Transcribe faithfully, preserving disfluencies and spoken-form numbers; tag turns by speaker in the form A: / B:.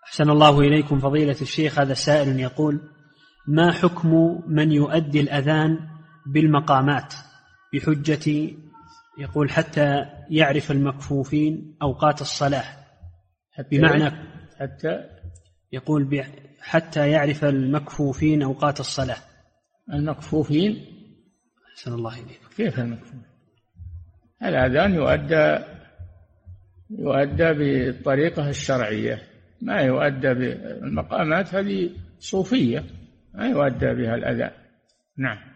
A: أحسن الله إليكم فضيلة الشيخ. هذا سائل يقول: ما حكم من يؤدي الأذان بالمقامات بحجة، يقول حتى يعرف المكفوفين أوقات الصلاة، بمعنى
B: حتى
A: يقول حتى يعرف المكفوفين أوقات الصلاة.
B: المكفوفين؟
A: أحسن الله إليكم.
B: كيف المكفوف؟ الأذان يؤدى يؤدى بالطريقة الشرعية، ما يؤدى بالمقامات، هذه صوفية، ما يؤدى بها الأذان. نعم.